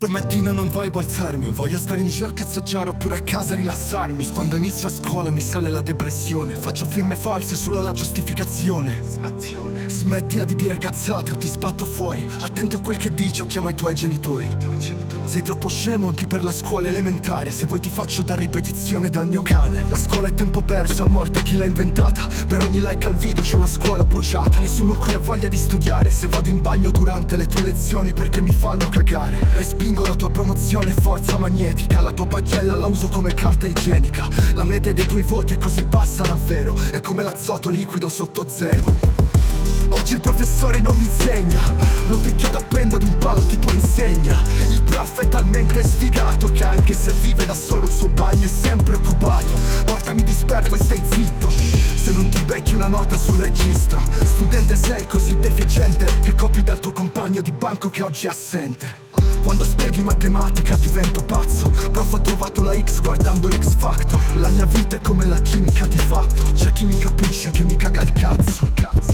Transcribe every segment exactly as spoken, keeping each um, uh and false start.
Domattina non voglio alzarmi, voglio stare in giro a cazzeggiare oppure a casa a rilassarmi. Quando inizio a scuola mi sale la depressione, faccio firme false solo la giustificazione. Smettila di dire cazzate o ti sbatto fuori, attento a quel che dici o chiama i tuoi genitori. Sei troppo scemo anche per la scuola elementare, se vuoi ti faccio da ripetizione dal mio cane. La scuola è tempo perso, a morte chi l'ha inventata, per ogni like al video c'è una scuola bruciata. Nessuno qui ha voglia di studiare, se vado in bagno durante le tue lezioni perché mi fanno cagare. Respingo la tua promozione, forza magnetica, la tua pagella la uso come carta igienica. La media dei tuoi voti è così bassa davvero, è come l'azoto liquido sotto zero. Oggi il professore non mi insegna, lo picchio da prendo ad un palo tipo insegna. Il prof è talmente sfigato che anche se vive da solo il suo bagno è sempre occupato. Portami disperto e stai zitto, se non ti becchi una nota sul registro. Studente sei così deficiente che copi dal tuo compagno di banco che oggi è assente. Quando spieghi matematica divento pazzo, prof ha trovato la X guardando l'X Factor. La mia vita è come la chimica di fatto, c'è chi mi capisce che mi caga il cazzo.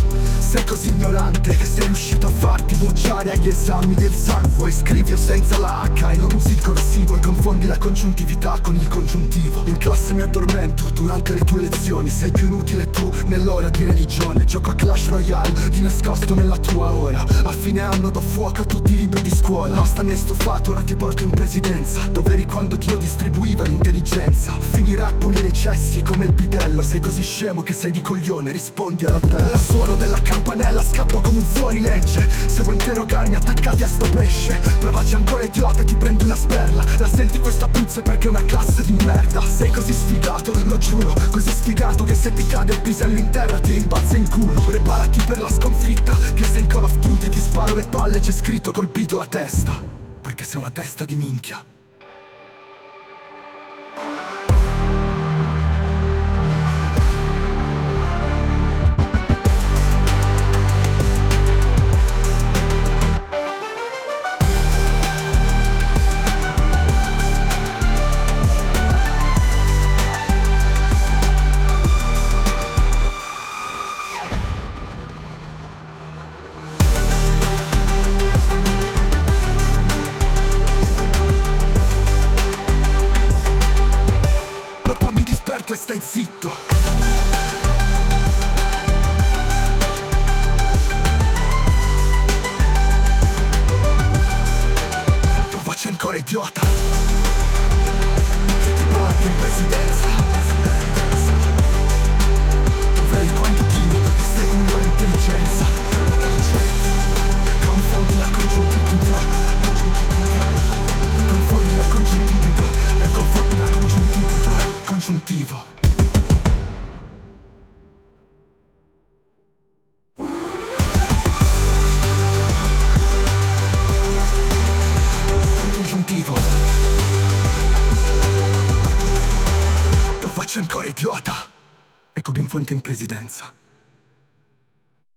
Sei così ignorante che sei riuscito a farti bocciare agli esami del sangue. Scrivi senza la H e non usi il corsivo e confondi la congiuntività con il congiuntivo. In classe mi addormento durante le tue lezioni, sei più inutile tu nell'ora di religione. Gioco a Clash Royale di nascosto nella tua ora, a fine anno do fuoco a tutti i libri di scuola. Basta ne stufato, ora ti porto in presidenza, dove eri quando Dio distribuiva l'intelligenza. Finirà a pulire i cessi come il bidello, sei così scemo che sei di coglione, rispondi alla terra. Al suono della campanella scappo come un fuorilegge, se vuoi interrogarmi attaccati a sto pesce. Provaci ancora idiota e ti prendi una sperla, la senti questa puzza perché è una classe di merda. Sei così sfigato, lo giuro, così sfigato che se ti cade il pisello in terra ti rimbalza in culo. Preparati per la sconfitta, che se in Call of Duty ti sparo le palle c'è scritto colpito a testa, perché sei una testa di minchia. E stai zitto. Lo faccio ancora idiota. Ti porto in presidenza, vedi quanto timido che sei con la intelligenza. Confondi la congiuntività, confondi la congiuntività e confondi la congiuntività. Congiuntivo. Congiuntivo. Lo faccio ancora idiota. Ecco Benfonte in presidenza.